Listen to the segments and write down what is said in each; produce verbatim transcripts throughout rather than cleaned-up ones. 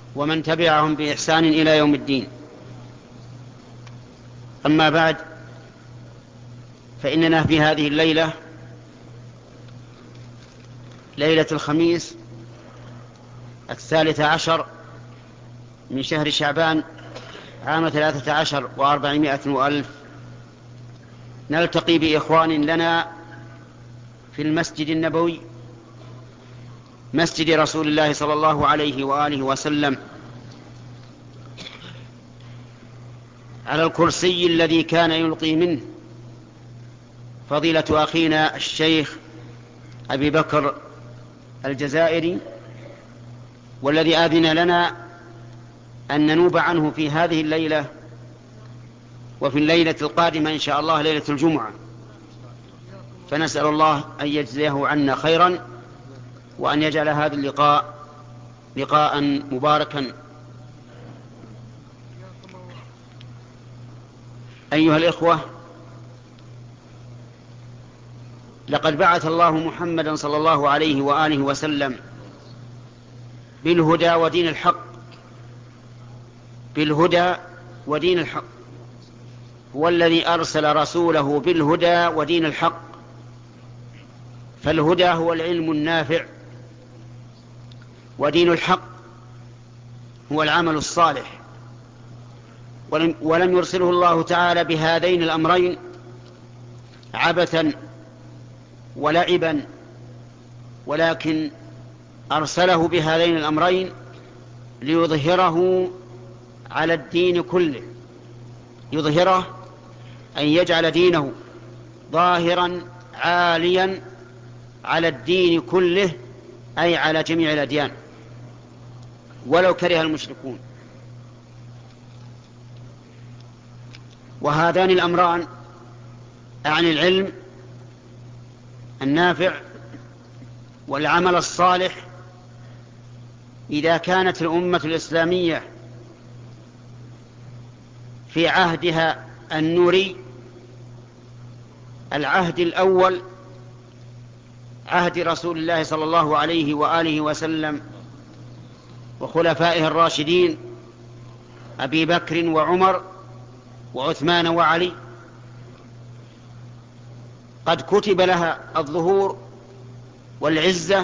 ومن تبعهم بإحسان إلى يوم الدين. أما بعد، فإننا في هذه الليلة، ليلة الخميس الثالث عشر من شهر شعبان عام ثلاثة عشر وأربعمائة وألف، نلتقي بإخوان لنا في المسجد النبوي، مسجد رسول الله صلى الله عليه وآله وسلم، على الكرسي الذي كان يلقي منه فضيلة أخينا الشيخ أبي بكر الجزائري، والذي آذن لنا أن ننوب عنه في هذه الليلة وفي الليلة القادمة إن شاء الله ليلة الجمعة. فنسأل الله أن يجزيه عنا خيرا، وأن يجعل هذا اللقاء لقاء مباركا. أيها الإخوة، لقد بعث الله محمدا صلى الله عليه وآله وسلم بالهدى ودين الحق، بالهدى ودين الحق، هو الذي أرسل رسوله بالهدى ودين الحق. فالهدى هو العلم النافع، ودين الحق هو العمل الصالح. ولم, ولم يرسله الله تعالى بهذين الأمرين عبثا ولعبا، ولكن أرسله بهذين الأمرين ليظهره على الدين كله، يظهره أن يجعل دينه ظاهرا عاليا على الدين كله، أي على جميع الأديان ولو كره المشركون. وهذان الأمران عن العلم النافع والعمل الصالح، إذا كانت الأمة الإسلامية في عهدها النوري، العهد الأول عهد رسول الله صلى الله عليه وآله وسلم وخلفائه الراشدين أبي بكر وعمر وعثمان وعلي، قد كتب لها الظهور والعزة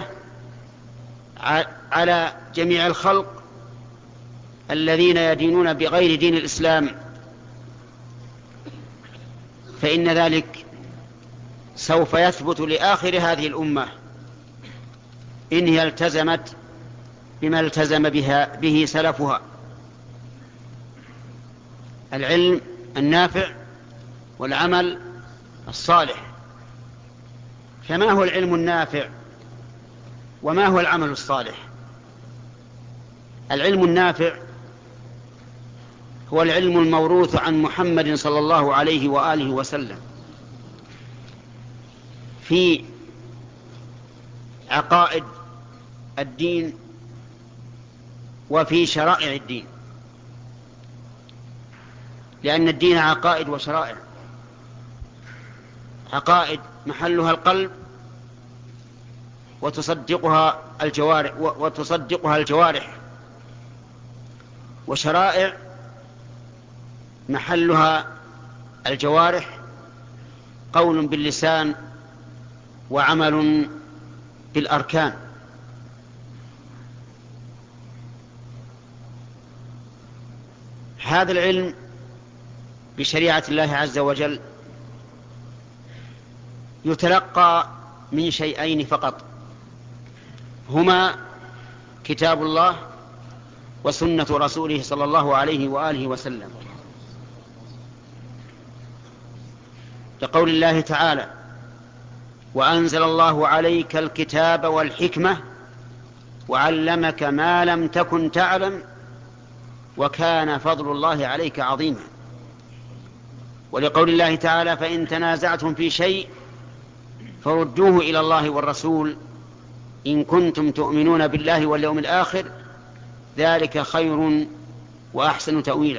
على جميع الخلق الذين يدينون بغير دين الإسلام، فإن ذلك سوف يثبت لآخر هذه الأمة إن هي التزمت بما التزم بها به سلفها: العلم النافع والعمل الصالح. فما هو العلم النافع وما هو العمل الصالح؟ العلم النافع هو العلم الموروث عن محمد صلى الله عليه وآله وسلم في عقائد الدين وفي شرائع الدين، لأن الدين عقائد وشرائع. عقائد محلها القلب وتصدقها الجوارح وتصدقها الجوارح، وشرائع محلها الجوارح، قول باللسان وعمل بالأركان. هذا العلم بشريعة الله عز وجل يتلقى من شيئين فقط، هما كتاب الله وسنة رسوله صلى الله عليه وآله وسلم، لقول الله تعالى: وأنزل الله عليك الكتاب والحكمة وعلمك ما لم تكن تعلم وكان فضل الله عليك عظيما. ولقول الله تعالى: فإن تنازعتم في شيء فردوه إلى الله والرسول إن كنتم تؤمنون بالله واليوم الآخر ذلك خير وأحسن تأويلا.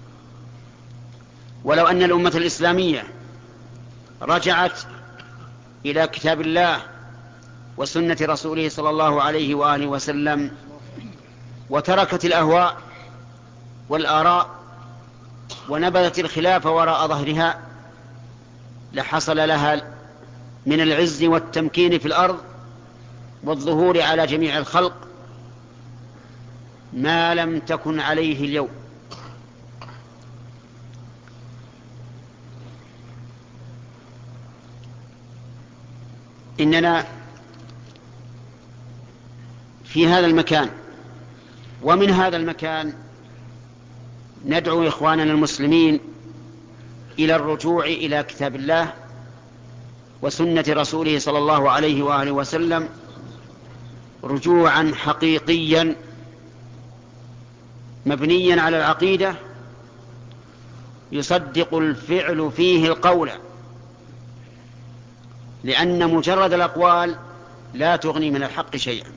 ولو أن الأمة الإسلامية رجعت إلى كتاب الله وسنة رسوله صلى الله عليه وآله وسلم وتركت الأهواء والآراء ونبذت الخلاف وراء ظهرها لحصل لها من العز والتمكين في الأرض والظهور على جميع الخلق ما لم تكن عليه اليوم. إننا في هذا المكان ومن هذا المكان ندعو إخواننا المسلمين إلى الرجوع إلى كتاب الله وسنة رسوله صلى الله عليه وآله وسلم رجوعا حقيقيا مبنيا على العقيدة يصدق الفعل فيه القول، لأن مجرد الأقوال لا تغني من الحق شيئا.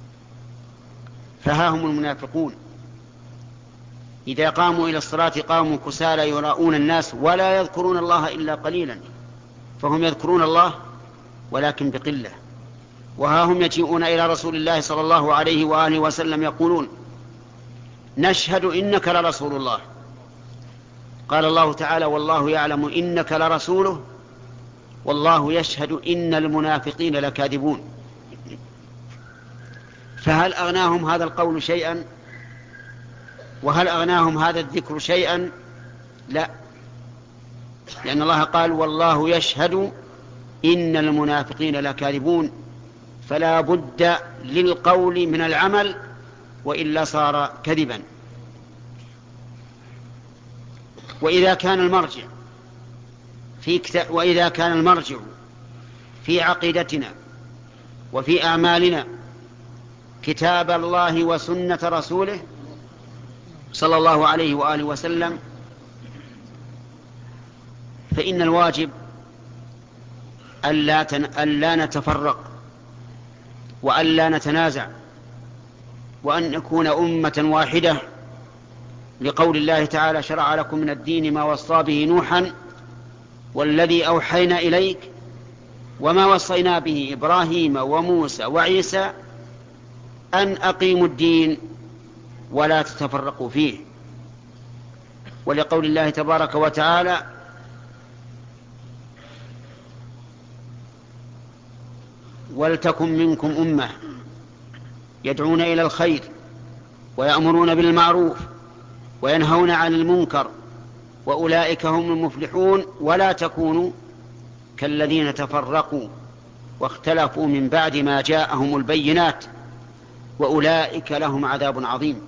فها هم المنافقون إذا قاموا إلى الصلاة قاموا كسالى يراءون الناس ولا يذكرون الله إلا قليلا، فهم يذكرون الله ولكن بقلة. وها هم يجيئون إلى رسول الله صلى الله عليه وآله وسلم يقولون نشهد إنك لرسول الله. قال الله تعالى والله يعلم إنك لرسوله والله يشهد إن المنافقين لكاذبون. فهل أغناهم هذا القول شيئا؟ وهل أغناهم هذا الذكر شيئا؟ لا، لأن الله قال والله يشهد إن المنافقين لكاذبون، فلا بد للقول من العمل وإلا صار كذبا. وإذا كان المرجع في كتاب وإذا كان المرجع في عقيدتنا وفي أعمالنا كتاب الله وسنة رسوله صلى الله عليه وآله وسلم، فإن الواجب ألا, تن... ألا نتفرق وألا نتنازع وأن نكون أمة واحدة، لقول الله تعالى شرع لكم من الدين ما وصى به نوحا والذي أوحينا إليك وما وصينا به إبراهيم وموسى وعيسى أن أقيموا الدين ولا تتفرقوا فيه. ولقول الله تبارك وتعالى ولتكن منكم أمة يدعون إلى الخير ويأمرون بالمعروف وينهون عن المنكر وأولئك هم المفلحون ولا تكونوا كالذين تفرقوا واختلفوا من بعد ما جاءهم البينات وأولئك لهم عذاب عظيم.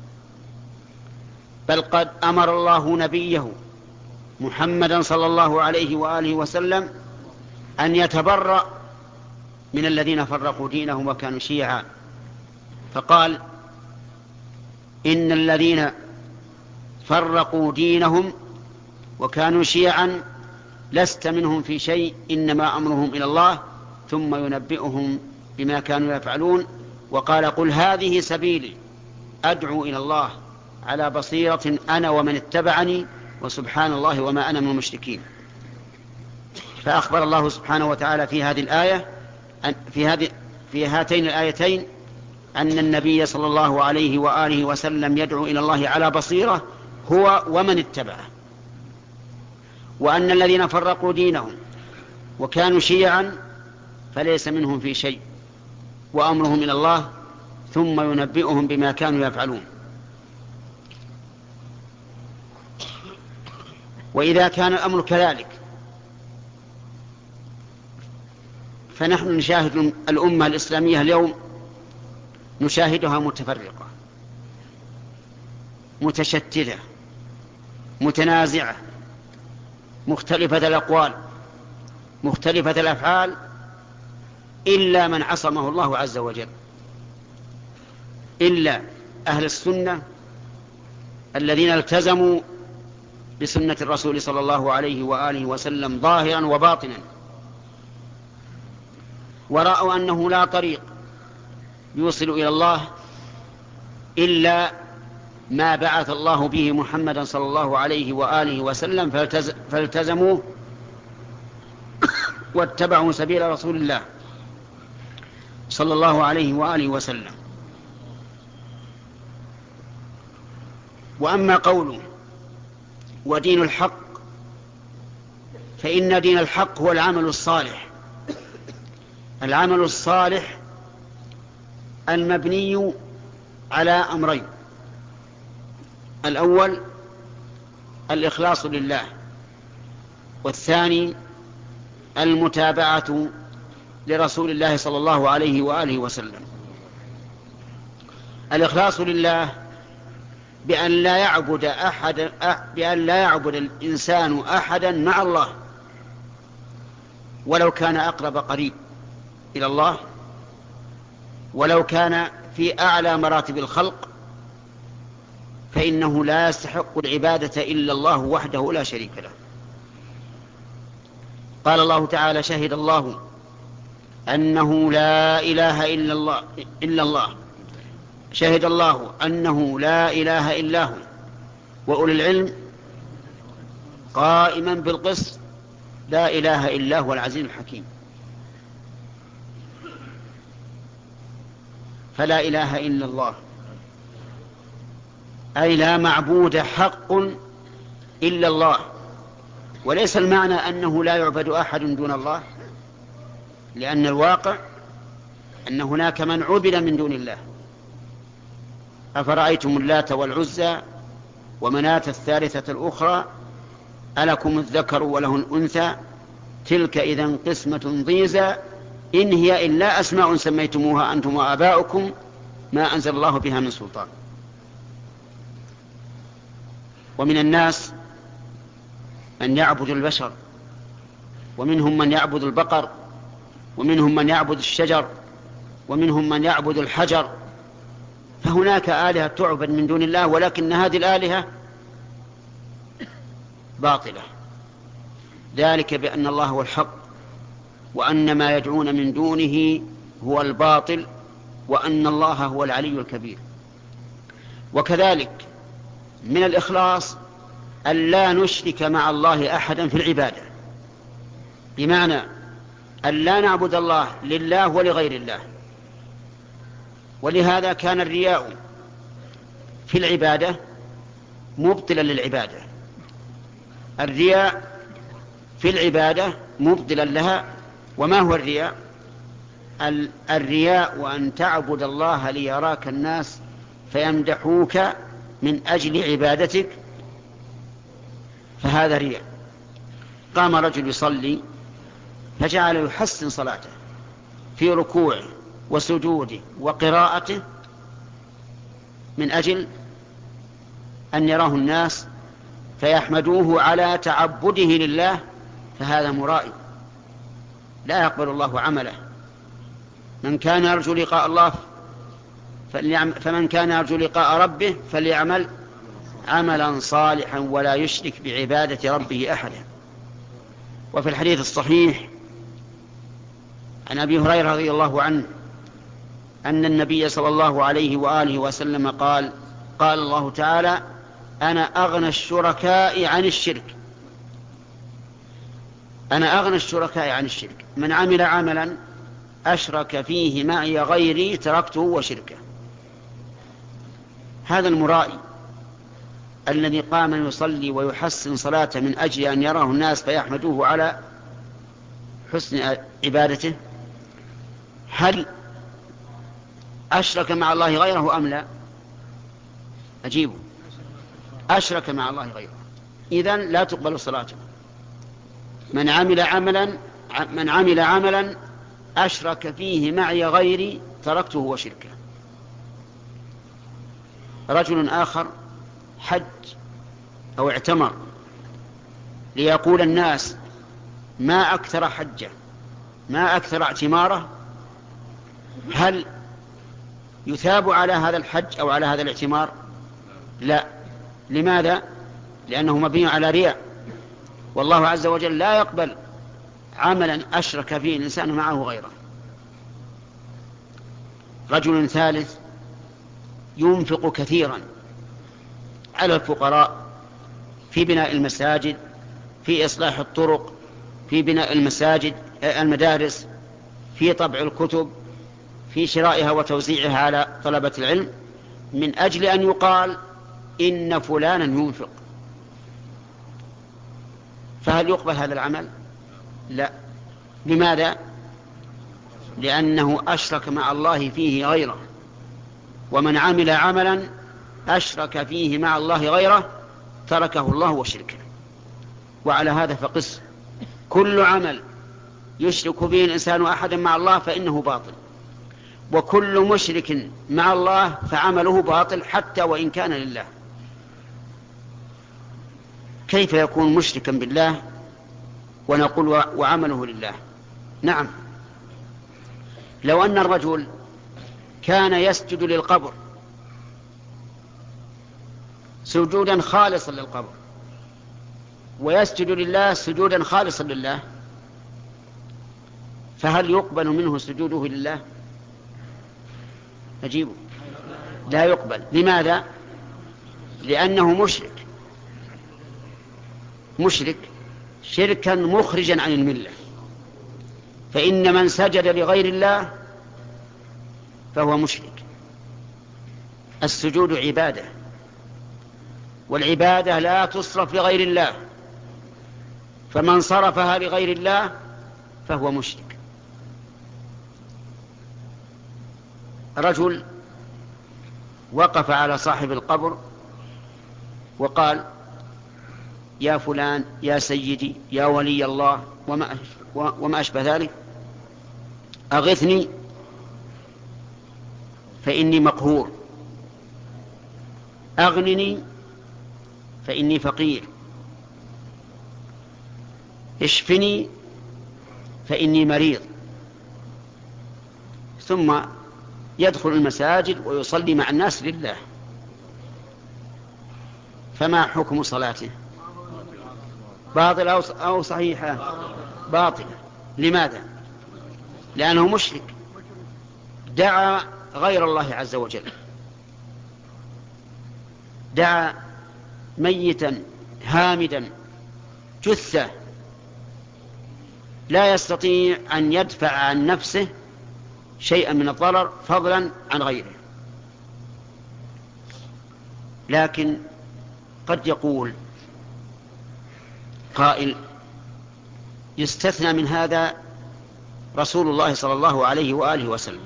بل قد أمر الله نبيه محمدا صلى الله عليه وآله وسلم أن يتبرأ من الذين فرقوا دينهم وكانوا شيعا، فقال إن الذين فرقوا دينهم وكانوا شيعا لست منهم في شيء إنما أمرهم إلى الله ثم ينبئهم بما كانوا يفعلون. وقال قل هذه سبيلي أدعو إلى الله على بصيرة أنا ومن اتبعني وسبحان الله وما أنا من المشركين. فأخبر الله سبحانه وتعالى في هذه الآية في هذه في هاتين الآيتين أن النبي صلى الله عليه وآله وسلم يدعو إلى الله على بصيرة هو ومن اتبعه، وأن الذين فرقوا دينهم وكانوا شيعا فليس منهم في شيء وأمرهم إلى الله ثم ينبئهم بما كانوا يفعلون. وإذا كان الأمر كذلك فنحن نشاهد الأمة الإسلامية اليوم نشاهدها متفرقة متشتتة متنازعة مختلفة الأقوال مختلفة الأفعال إلا من عصمه الله عز وجل، إلا أهل السنة الذين التزموا بسنة الرسول صلى الله عليه وآله وسلم ظاهرا وباطنا، ورأوا أنه لا طريق يوصل إلى الله إلا ما بعث الله به محمدا صلى الله عليه وآله وسلم فالتزموه واتبعوا سبيل رسول الله صلى الله عليه وآله وسلم. وأما قوله ودين الحق، فإن دين الحق هو العمل الصالح. العمل الصالح المبني على أمرين: الأول الإخلاص لله، والثاني المتابعة لرسول الله صلى الله عليه وآله وسلم. الإخلاص لله بأن لا يعبد أحد بأن لا يعبد الإنسان أحدا مع الله، ولو كان أقرب قريب إلى الله، ولو كان في أعلى مراتب الخلق، فإنه لا يستحق العبادة إلا الله وحده لا شريك له. قال الله تعالى: شهد الله أنه لا إله إلا الله إلا الله شهد الله أنه لا إله إلا هو وأولي العلم قائما بالقسط لا إله إلا هو العزيز الحكيم. فلا إله إلا الله أي لا معبود حق إلا الله، وليس المعنى أنه لا يعبد أحد دون الله، لأن الواقع أن هناك من عبد من دون الله. أفرأيتم اللات والعزى ومناة الثالثة الأخرى ألكم الذكر وله الأنثى تلك إذن قسمة ضيزى إن هي إلا أسماء سميتموها أنتم وآباؤكم ما أنزل الله بها من سلطان. ومن الناس من يعبد البشر، ومنهم من يعبد البقر، ومنهم من يعبد الشجر، ومنهم من يعبد الحجر. فهناك آلهة تعبد من دون الله، ولكن هذه الآلهة باطلة، ذلك بأن الله هو الحق، وأن ما يدعون من دونه هو الباطل، وأن الله هو العلي الكبير. وكذلك من الإخلاص أن لا نشرك مع الله أحدا في العبادة، بمعنى أن لا نعبد الله لله ولغير الله. ولهذا كان الرياء في العبادة مبطلا للعبادة، الرياء في العبادة مبطلا لها. وما هو الرياء؟ الرياء وأن تعبد الله ليراك الناس فيمدحوك من أجل عبادتك، فهذا رياء. قام رجل يصلي فجعل يحسن صلاته في ركوعه وسجوده وقراءته من أجل أن يراه الناس فيحمدوه على تعبده لله، فهذا مرائي لا يقبل الله عمله. من كان يرجو لقاء الله فمن كان يرجو لقاء ربه فليعمل عملا صالحا ولا يشرك بعبادة ربه أحدا. وفي الحديث الصحيح عن أبي هريرة رضي الله عنه أن النبي صلى الله عليه وآله وسلم قال: قال الله تعالى: أنا أغنى الشركاء عن الشرك أنا أغنى الشركاء عن الشرك من عمل عملا أشرك فيه معي غيري تركته وشركه. هذا المرائي الذي قام يصلي ويحسن صلاته من أجل أن يراه الناس فيحمدوه على حسن عبادته، هل أشرك مع الله غيره أم لا؟ أجيبه، أشرك مع الله غيره، إذن لا تقبل صلاته. من عمل عملا من عمل عملا أشرك فيه معي غيري تركته وشركه. رجل آخر حج أو اعتمر ليقول الناس ما أكثر حجه ما أكثر اعتماره، هل يثاب على هذا الحج أو على هذا الاعتمار؟ لا. لماذا؟ لأنه مبني على رياء، والله عز وجل لا يقبل عملا أشرك فيه الإنسان معه غيره. رجل ثالث ينفق كثيرا على الفقراء في بناء المساجد، في إصلاح الطرق، في بناء المساجد المدارس، في طبع الكتب، في شرائها وتوزيعها على طلبة العلم، من أجل أن يقال إن فلانا ينفق، فهل يقبل هذا العمل؟ لا. لماذا؟ لأنه أشرك مع الله فيه غيره، ومن عمل عملا أشرك فيه مع الله غيره تركه الله وشركه. وعلى هذا فقس، كل عمل يشرك به الإنسان أحدا مع الله فإنه باطل، وكل مشرك مع الله فعمله باطل حتى وإن كان لله. كيف يكون مشركا بالله ونقول وعمله لله؟ نعم، لو أن الرجل كان يسجد للقبر سجودا خالصا للقبر، ويسجد لله سجودا خالصا لله، فهل يقبل منه سجوده لله؟ أجيبه، لا يقبل. لماذا؟ لأنه مشرك، مشرك شركا مخرجا عن الملة. فإن من سجد لغير الله فهو مشرك. السجود عبادة، والعبادة لا تصرف لغير الله، فمن صرفها لغير الله فهو مشرك. رجل وقف على صاحب القبر وقال: يا فلان، يا سيدي، يا ولي الله، وما وما أشبه ذلك، أغثني فإني مقهور، أغنني فإني فقير، اشفني فإني مريض. ثم يدخل المساجد ويصلي مع الناس لله. فما حكم صلاته؟ باطل أو صحيحة؟ باطل. لماذا؟ لأنه مشرك، دعا غير الله عز وجل، دعا ميتا هامدا جثة لا يستطيع أن يدفع عن نفسه شيئا من الضرر فضلا عن غيره. لكن قد يقول قائل: يستثنى من هذا رسول الله صلى الله عليه وآله وسلم،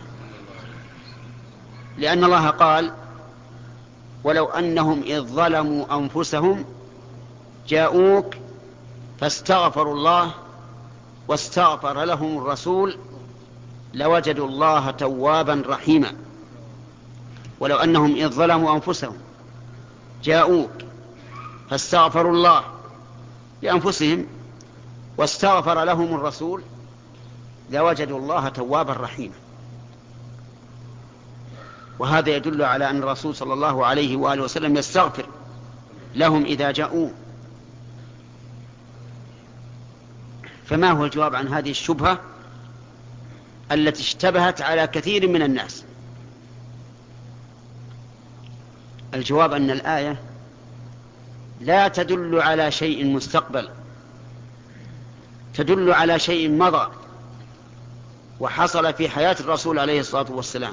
لأن الله قال: ولو أنهم إذ ظلموا أنفسهم جاءوك فاستغفروا الله واستغفر لهم الرسول لوجدوا الله توابا رحيما. ولو أنهم إذ ظلموا أنفسهم جاءوك فاستغفروا الله لأنفسهم واستغفر لهم الرسول لوجدوا الله توابا رحيما. وهذا يدل على أن الرسول صلى الله عليه وآله وسلم يستغفر لهم إذا جاءوه. فما هو الجواب عن هذه الشبهة التي اشتبهت على كثير من الناس؟ الجواب أن الآية لا تدل على شيء مستقبل، تدل على شيء مضى وحصل في حياة الرسول عليه الصلاة والسلام،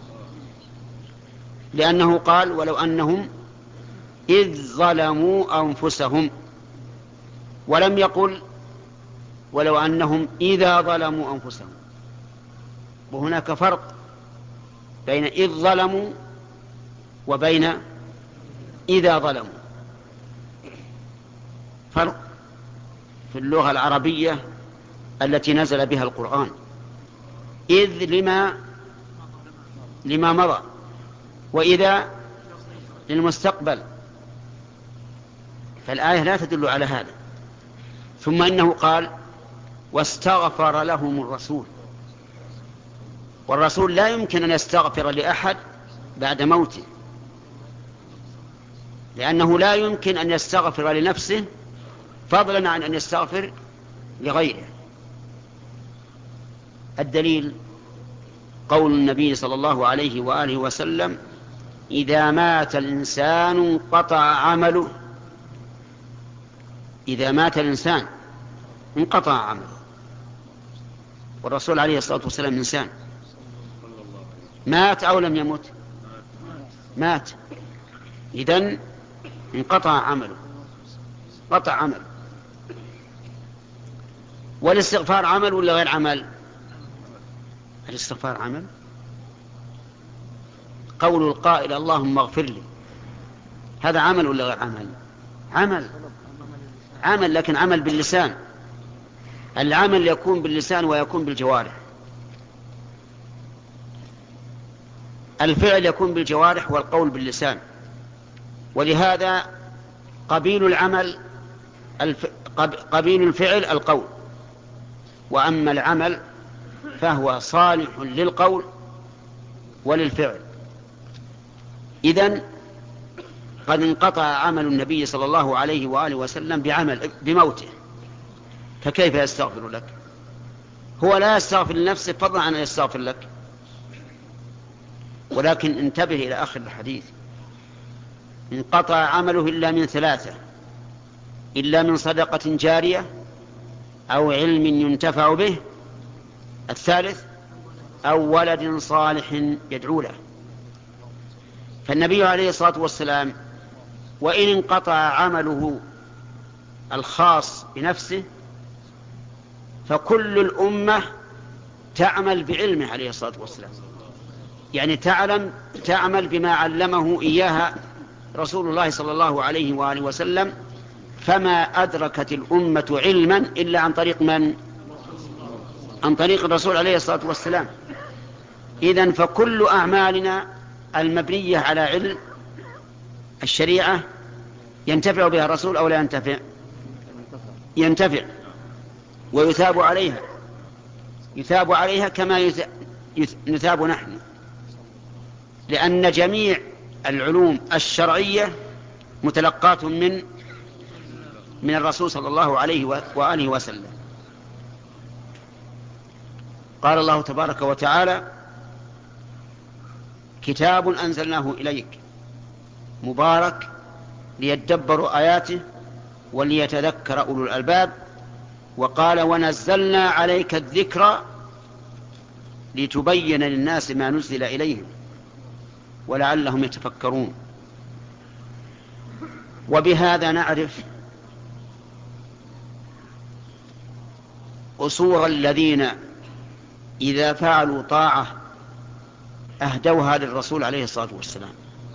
لأنه قال: ولو أنهم إذ ظلموا أنفسهم، ولم يقل ولو أنهم إذا ظلموا أنفسهم. وهناك فرق بين إذ ظلموا وبين إذا ظلموا، فرق في اللغة العربية التي نزل بها القرآن. إذ لما لما مضى، وإذا للمستقبل، فالآية لا تدل على هذا. ثم إنه قال: واستغفر لهم الرسول، والرسول لا يمكن أن يستغفر لأحد بعد موته، لأنه لا يمكن أن يستغفر لنفسه فضلا عن أن يستغفر لغيره. الدليل قول النبي صلى الله عليه وآله وسلم: إذا مات الإنسان انقطع عمله. إذا مات الإنسان انقطع عمله، والرسول عليه الصلاة والسلام إنسان. مات أو لم يمت؟ مات. إذن انقطع عمله، قطع عمل. والاستغفار عمل ولا غير عمل؟ الاستغفار عمل. قول القائل اللهم اغفر لي هذا عمل ولا غير عمل؟ عمل، عمل، لكن عمل باللسان. العمل يكون باللسان ويكون بالجوارح. الفعل يكون بالجوارح والقول باللسان. ولهذا قبيل العمل الف... قبيل الفعل القول، وأما العمل فهو صالح للقول وللفعل. إذن قد انقطع عمل النبي صلى الله عليه وآله وسلم بعمل بموته، فكيف يستغفر لك؟ هو لا يستغفر لنفسه فضلا عن أن يستغفر لك. ولكن انتبه إلى آخر الحديث: انقطع عمله إلا من ثلاثة: إلا من صدقة جارية، أو علم ينتفع به، الثالث أو ولد صالح يدعو له. فالنبي عليه الصلاة والسلام وإن انقطع عمله الخاص بنفسه فكل الأمة تعمل بعلمه عليه الصلاة والسلام، يعني تعلم تعمل بما علمه إياها رسول الله صلى الله عليه وآله وسلم. فما أدركت الأمة علما إلا عن طريق من؟ عن طريق الرسول عليه الصلاة والسلام. إذن فكل أعمالنا المبنية على علم الشريعة ينتفع بها الرسول أو لا ينتفع؟ ينتفع ويثاب عليها، يثاب عليها كما نثاب نحن، لأن جميع العلوم الشرعية متلقاة من من الرسول صلى الله عليه وآله وسلم. قال الله تبارك وتعالى: كتاب أنزلناه إليك مبارك ليدبروا آياته وليتذكر أولو الألباب. وقال: ونزلنا عليك الذكر لتبين للناس ما نزل إليهم ولعلهم يتفكرون. وبهذا نعرف قصور الذين إذا فعلوا طاعة أهدوها للرسول عليه الصلاة والسلام.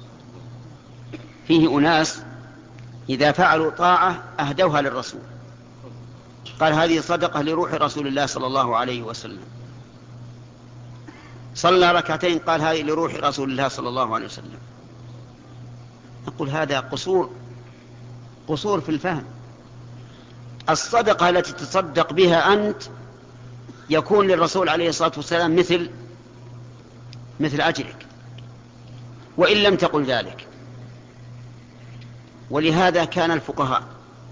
فيه أناس إذا فعلوا طاعة أهدوها للرسول، قال هذه صدقة لروح رسول الله صلى الله عليه وسلم. صلى ركعتين قال هذه لروح رسول الله صلى الله عليه وسلم. نقول هذا قصور قصور في الفهم. الصدقة التي تصدق بها أنت يكون للرسول عليه الصلاة والسلام مثل مثل أجرك وإن لم تقل ذلك. ولهذا كان الفقهاء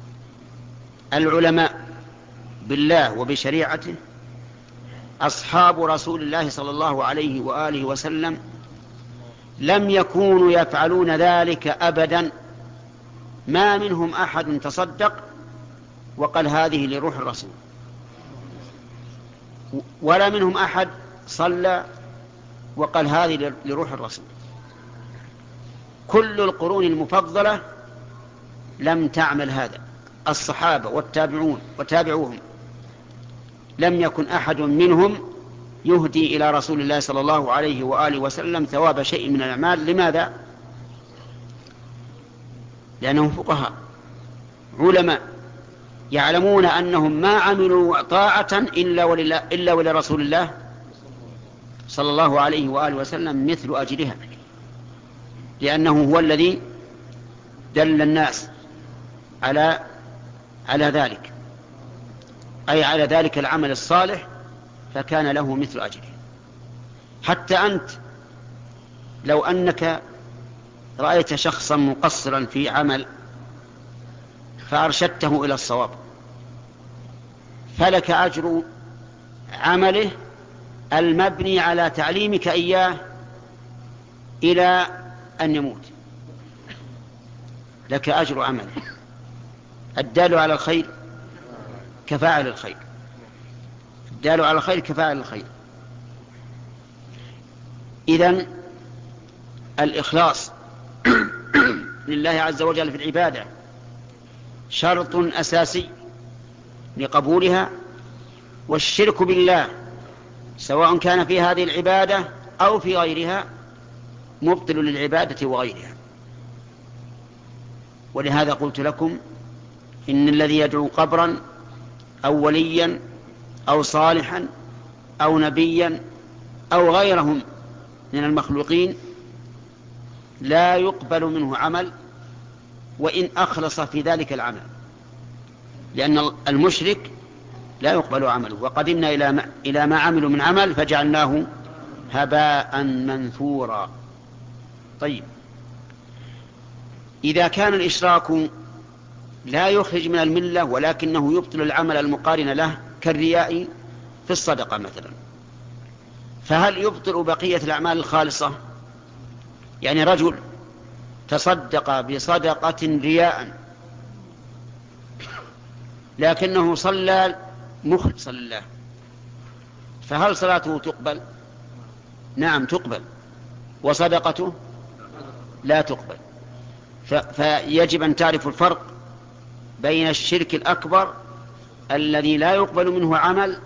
العلماء بالله وبشريعته أصحاب رسول الله صلى الله عليه وآله وسلم لم يكونوا يفعلون ذلك أبدا. ما منهم أحد تصدق وقال هذه لروح الرسول، ولا منهم أحد صلى وقال هذه لروح الرسول. كل القرون المفضلة لم تعمل هذا. الصحابة والتابعون وتابعوهم لم يكن أحد منهم يهدي إلى رسول الله صلى الله عليه وآله وسلم ثواب شيء من الأعمال. لماذا؟ لأنهم فقهاء علماء يعلمون أنهم ما عملوا طاعة إلا ولله إلا ولرسول الله صلى الله عليه وآله وسلم مثل أجرها، لأنه هو الذي دل الناس على على ذلك، أي على ذلك العمل الصالح، فكان له مثل أجره. حتى أنت لو أنك رأيت شخصا مقصرا في عمل فأرشدته إلى الصواب فلك أجر عمله المبني على تعليمك إياه إلى أن يموت، لك أجر عمله. الدال على الخير كفاعل الخير، الدال على الخير كفاعل الخير. إذن الإخلاص لله عز وجل في العبادة شرط أساسي لقبولها، والشرك بالله سواء كان في هذه العبادة أو في غيرها مبطل للعبادة وغيرها. ولهذا قلت لكم إن الذي يدعو قبرا أو وليا أو صالحا أو نبيا أو غيرهم من المخلوقين لا يقبل منه عمل وإن أخلص في ذلك العمل، لأن المشرك لا يقبل عمله. وقدمنا إلى ما, إلى ما عملوا من عمل فجعلناه هباء منثورا. طيب، إذا كان الإشراك لا يخرج من الملة ولكنه يبطل العمل المقارن له كالرياء في الصدقة مثلا، فهل يبطل بقية الأعمال الخالصة؟ يعني رجل تصدق بصدقة رياء لكنه صلى مخلصا لله، فهل صلاته تقبل؟ نعم تقبل، وصدقته لا تقبل. فيجب أن تعرف الفرق بين الشرك الأكبر الذي لا يقبل منه عمل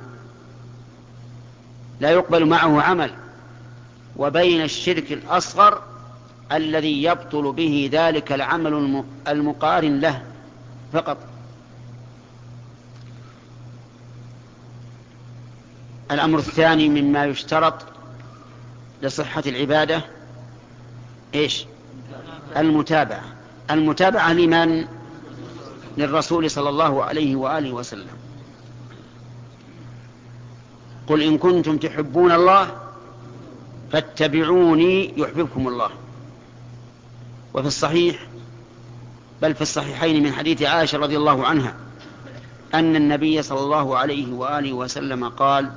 لا يقبل معه عمل وبين الشرك الأصغر الذي يبطل به ذلك العمل المقارن له فقط. الأمر الثاني مما يشترط لصحة العبادة إيش؟ المتابعة. المتابعة لمن؟ للرسول صلى الله عليه وآله وسلم. قل إن كنتم تحبون الله فاتبعوني يحببكم الله. وفي الصحيح بل في الصحيحين من حديث عائشة رضي الله عنها أن النبي صلى الله عليه وآله وسلم قال: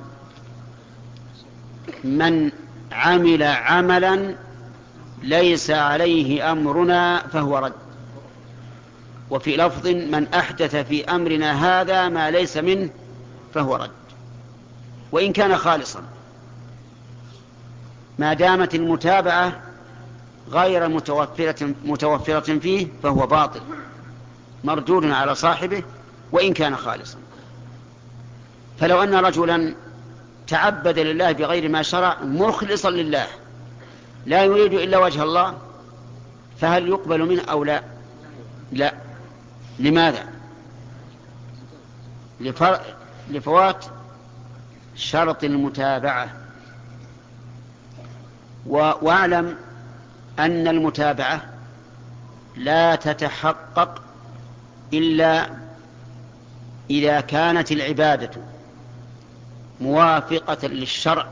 من عمل عملا ليس عليه أمرنا فهو رد. وفي لفظ: من أحدث في أمرنا هذا ما ليس منه فهو رد. وإن كان خالصا ما دامت المتابعة غير متوفرة, متوفرة فيه فهو باطل مردود على صاحبه وإن كان خالصا. فلو أن رجلا تعبد لله بغير ما شرع مخلصا لله لا يريد إلا وجه الله، فهل يقبل منه أو لا؟ لا. لماذا؟ لفوات شرط المتابعة. واعلم أن المتابعة لا تتحقق إلا إذا كانت العبادة موافقة للشرع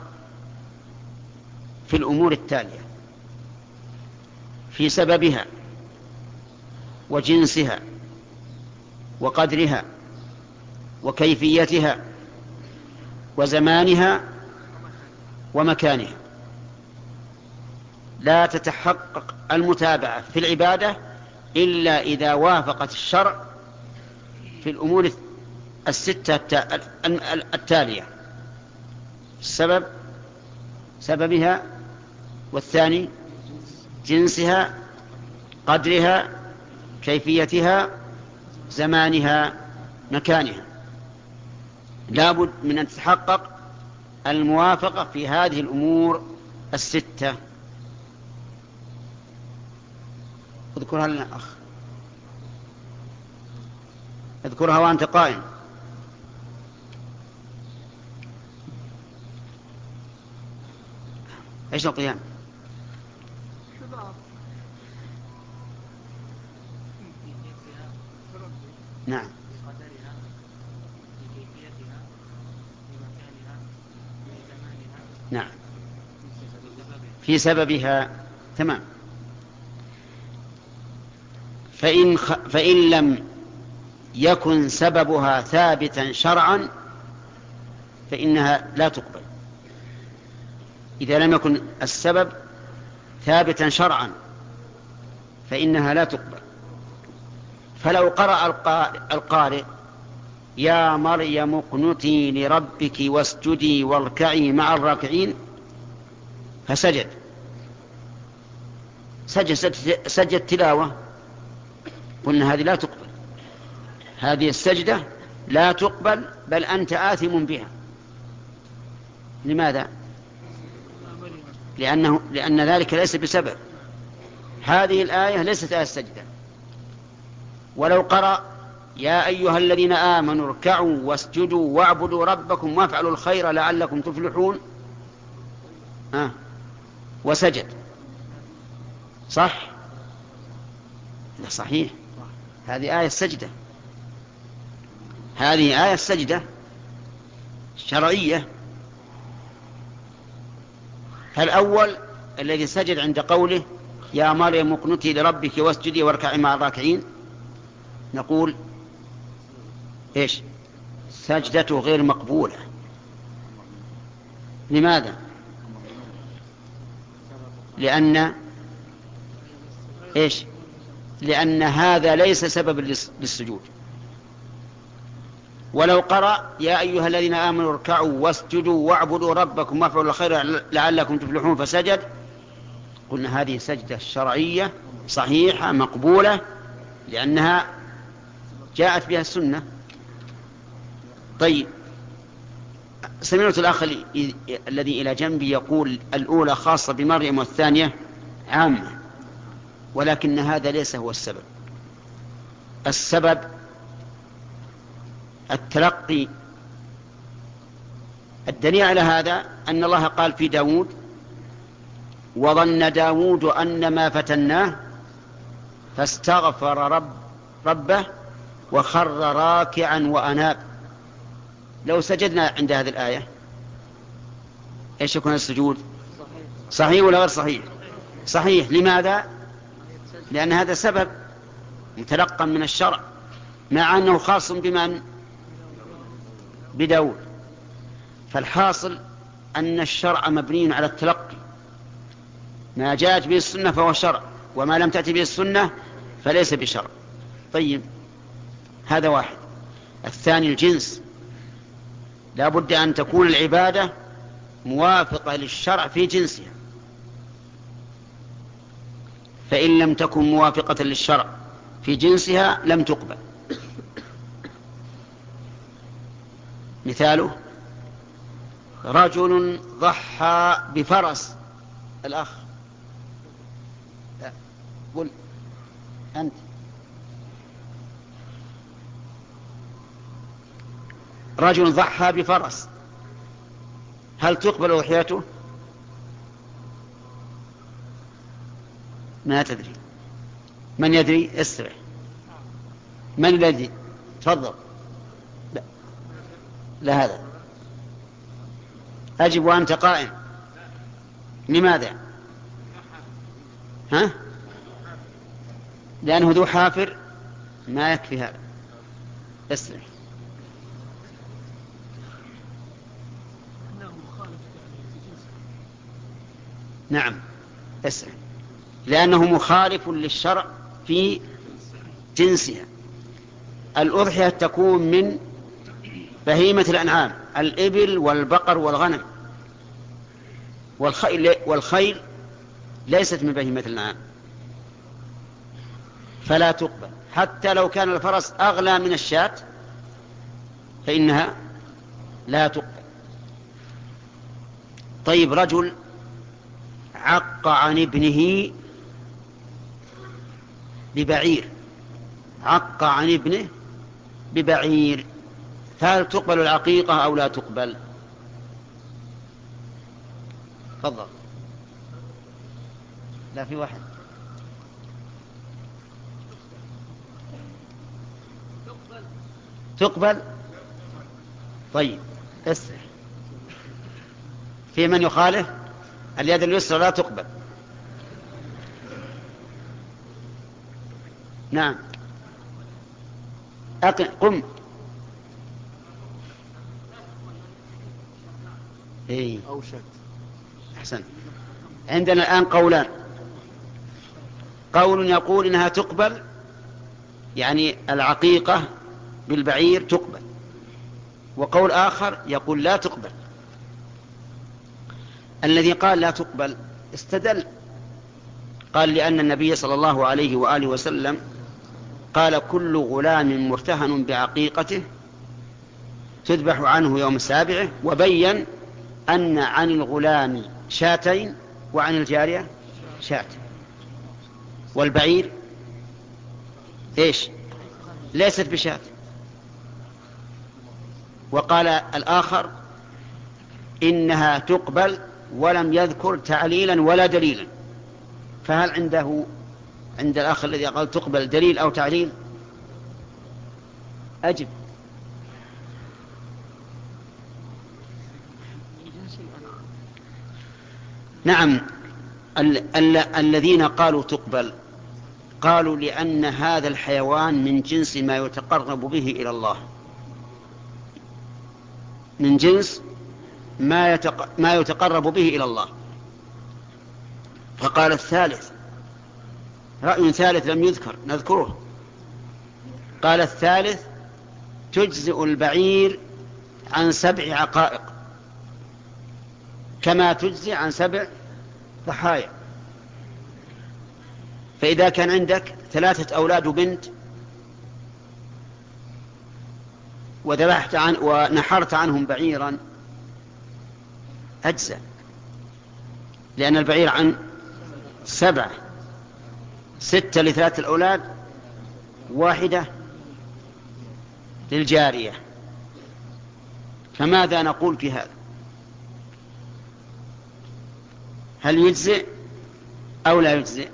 في الأمور التالية: في سببها وجنسها وقدرها وكيفيتها وزمانها ومكانها. لا تتحقق المتابعة في العبادة إلا إذا وافقت الشرع في الأمور الستة التالية: السبب سببها، والثاني جنسها، قدرها، كيفيتها، زمانها، مكانها. لا بد من أن تتحقق الموافقة في هذه الأمور الستة. اذكرها لنا أخ، اذكرها وأنت قائم. ايش القيام؟ نعم. نعم في سببها. تمام. فإن, خ... فإن لم يكن سببها ثابتا شرعا فإنها لا تقبل. إذا لم يكن السبب ثابتا شرعا فإنها لا تقبل. فلو قرأ القارئ: يا مريم اقنتي لربك واسجدي واركعي مع الراكعين، فسجد سجد, سجد, سجد تلاوة قلنا هذه لا تقبل، هذه السجدة لا تقبل، بل أنت آثم بها. لماذا؟ لأنه لأن ذلك ليس بسبب. هذه الآية ليست آية السجدة. ولو قرأ يا أيها الذين آمنوا اركعوا واسجدوا واعبدوا ربكم وافعلوا الخير لعلكم تفلحون آه. وسجد، صح؟ لا، صحيح، هذه آية السجدة، هذه آية السجدة شرعية. فالأول الذي سجد عند قوله يا مريم اقنتي لربك واسجدي واركعي مع الراكعين، نقول إيش؟ سجدته غير مقبولة. لماذا؟ لأن إيش؟ لأن هذا ليس سبب للسجود. ولو قرأ يا أيها الذين آمنوا اركعوا واسجدوا واعبدوا ربكم وافعلوا الخير لعلكم تفلحون فسجد، قلنا هذه سجدة شرعية صحيحة مقبولة، لأنها جاءت بها السنة. طيب، سمعت الأخ الذي إلى جنبي يقول الأولى خاصة بمريم والثانية عامة، ولكن هذا ليس هو السبب. السبب التلقي. الدليل على هذا أن الله قال في داود وظن داود أن ما فتناه فاستغفر رب ربه وخر راكعا وأناب. لو سجدنا عند هذه الآية إيش يكون السجود؟ صحيح ولا غير صحيح؟ صحيح. لماذا؟ لأن هذا سبب متلقى من الشرع، مع أنه خاص بمن؟ بداود. فالحاصل أن الشرع مبني على التلقي، ما جاءت به السنة فهو شرع، وما لم تأتي به السنة فليس بشرع. طيب، هذا واحد. الثاني الجنس، لا بد أن تكون العبادة موافقة للشرع في جنسها، فإن لم تكن موافقة للشرع في جنسها لم تقبل. مثاله رجل ضحى بفرس. الأخ لا. قل أنت. رجل ضحى بفرس، هل تقبل أضحيته؟ ما تدري. من يدري؟ اسرع. من الذي؟ تفضل. لا, لا هذا. أجب وأنت قائم. لماذا؟ ها؟ لأنه ذو حافر. ما يكفي هذا. اسرع. نعم، اسرع. لأنه مخالف للشرع في جنسها. الأضحية تكون من بهيمة الأنعام، الإبل والبقر والغنم، والخيل, والخيل ليست من بهيمة الأنعام، فلا تقبل. حتى لو كان الفرس أغلى من الشاة فإنها لا تقبل. طيب، رجل عق عن ابنه ببعير، عق عن ابنه ببعير، هل تقبل العقيقة أو لا تقبل؟ تفضل. لا، في واحد. تقبل. طيب، اسرع. في من يخالف؟ اليد اليسرى لا تقبل. نعم، أقم. قم. إيه. أوشك. أحسن. عندنا الآن قولان. قول يقول إنها تقبل، يعني العقيقة بالبعير تقبل، وقول آخر يقول لا تقبل. الذي قال لا تقبل استدل، قال لأن النبي صلى الله عليه وآله وسلم قال كل غلام مرتهن بعقيقته تذبح عنه يوم السابعة، وبين أن عن الغلام شاتين وعن الجارية شات. والبعير إيش؟ ليست بشات. وقال الآخر إنها تقبل ولم يذكر تعليلا ولا دليلا. فهل عنده عند الآخر الذي قال تقبل دليل أو تعليل؟ أجب. نعم. ال- ال- الذين قالوا تقبل قالوا لأن هذا الحيوان من جنس ما يتقرب به إلى الله، من جنس ما, يتق... ما يتقرب به إلى الله. فقال الثالث، رأي ثالث لم يذكر نذكره، قال الثالث تجزئ البعير عن سبع عقائق كما تجزي عن سبع ضحايا. فإذا كان عندك ثلاثة أولاد وبنت وذبحت عن ونحرت عنهم بعيرا أجزاء، لأن البعير عن سبعة، ستة لثلاثة الأولاد، واحدة للجارية. فماذا نقول في هذا؟ هل يجزئ أو لا يجزئ؟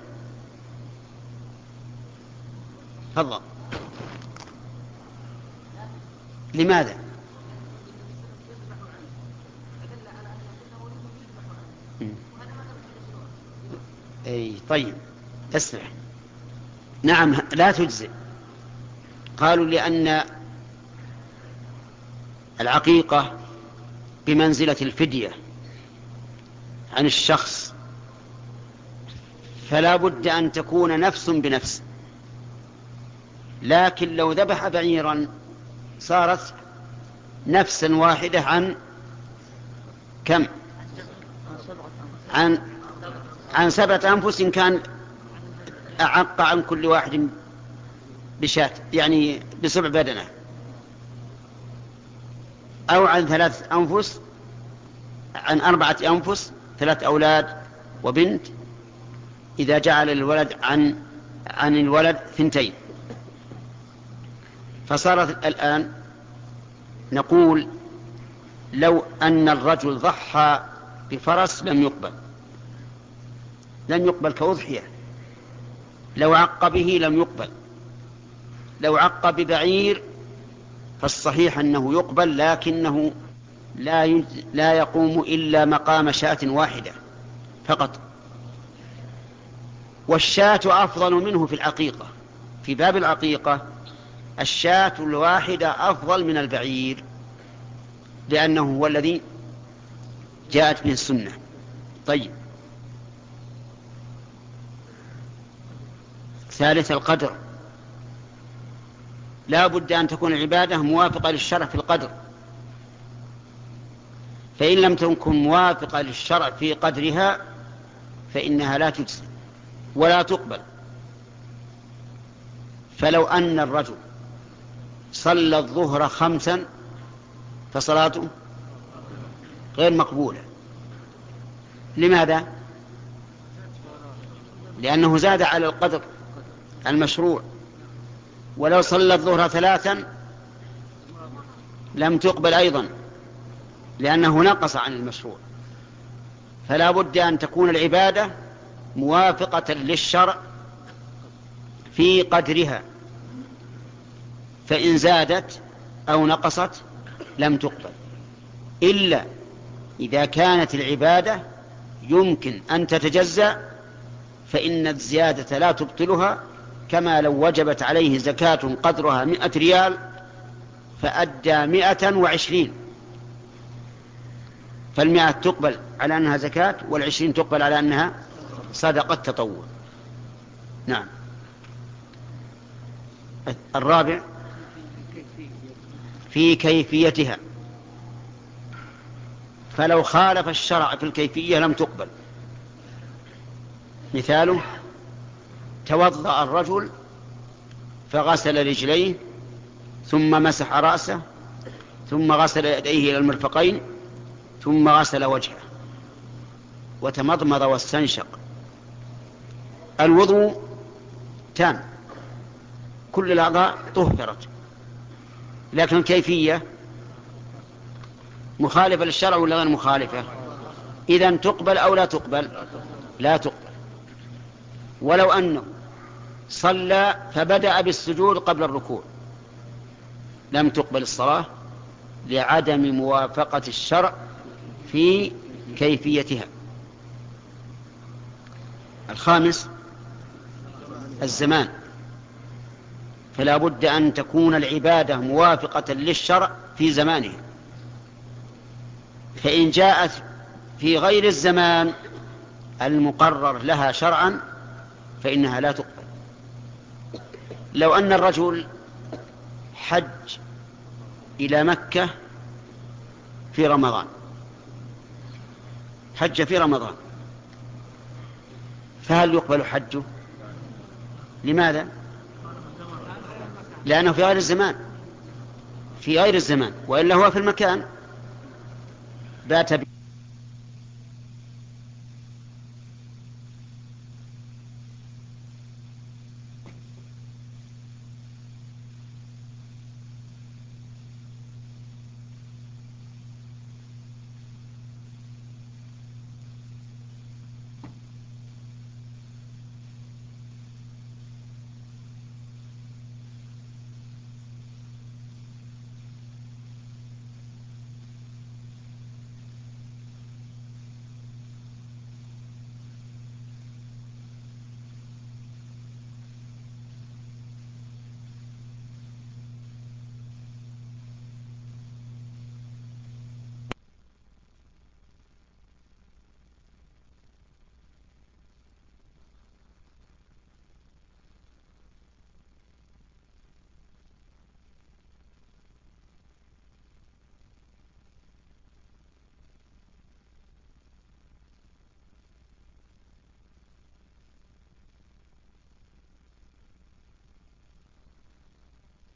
تفضل. لماذا؟ أي طيب اسمع. نعم لا تجزئ. قالوا لأن العقيقة بمنزلة الفدية عن الشخص، فلا بد أن تكون نفس بنفس. لكن لو ذبح بعيرا صارت نفسا واحدة عن كم؟ عن عن سبعة أنفس إن كان أعق عن كل واحد بشاة، يعني بسبع بدنة، أو عن ثلاث أنفس، عن أربعة أنفس، ثلاث أولاد وبنت، إذا جعل الولد عن عن الولد ثنتين. فصارت الآن نقول لو أن الرجل ضحى بفرس لم يقبل، لم يقبل كأضحية. لو عق به لم يقبل. لو عق ببعير فالصحيح أنه يقبل، لكنه لا لا يقوم إلا مقام شاة واحدة فقط. والشاة أفضل منه في العقيقة. في باب العقيقة الشاة الواحدة أفضل من البعير، لأنه هو الذي جاءت به السنة. طيب. ثالث القدر، لا بد أن تكون العبادة موافقة للشرع في القدر، فإن لم تكن موافقة للشرع في قدرها فإنها لا تجزي ولا تقبل. فلو أن الرجل صلى الظهر خمسا فصلاته غير مقبولة. لماذا؟ لأنه زاد على القدر المشروع. ولو صلى الظهر ثلاثا لم تقبل أيضا، لأنه نقص عن المشروع. فلا بد أن تكون العبادة موافقة للشرع في قدرها، فإن زادت أو نقصت لم تقبل، إلا إذا كانت العبادة يمكن أن تتجزأ، فإن الزيادة لا تبطلها، كما لو وجبت عليه زكاة قدرها مئة ريال فأدى مئة وعشرين، فالمئة تقبل على أنها زكاة، والعشرين تقبل على أنها صدقة تطوع. نعم. الرابع في كيفيتها، فلو خالف الشرع في الكيفية لم تقبل. مثاله: توضأ الرجل فغسل رجليه ثم مسح رأسه ثم غسل يديه إلى المرفقين ثم غسل وجهه وتمضمض واستنشق. الوضوء تام، كل الأعضاء طهرت، لكن الكيفية مخالفة للشرع ولا غير مخالفة؟ إذن تقبل أو لا تقبل؟ لا تقبل. ولو أنه صلى فبدأ بالسجود قبل الركوع لم تقبل الصلاة لعدم موافقة الشرع في كيفيتها. الخامس الزمان، فلا بد أن تكون العبادة موافقة للشرع في زمانه، فإن جاءت في غير الزمان المقرر لها شرعا فإنها لا تقبل. لو أن الرجل حج إلى مكة في رمضان، حج في رمضان، فهل يقبل حجه؟ لماذا؟ لأنه في غير الزمان، في غير الزمان، وإلا هو في المكان بات